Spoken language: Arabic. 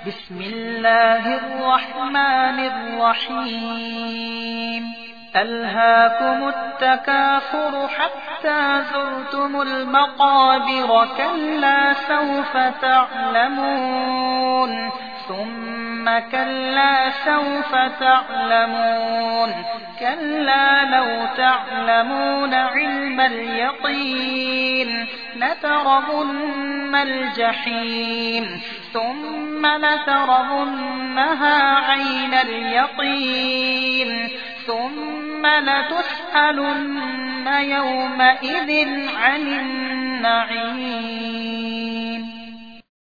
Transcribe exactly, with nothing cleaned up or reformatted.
بسم الله الرحمن الرحيم ألهاكم التكاثر حتى زرتم المقابر كلا سوف تعلمون ثم كلا سوف تعلمون كلا لو تعلمون علم اليقين لترون الجحيم ثم لترونها عين اليقين ثم لتسألن يومئذ عن النعيم.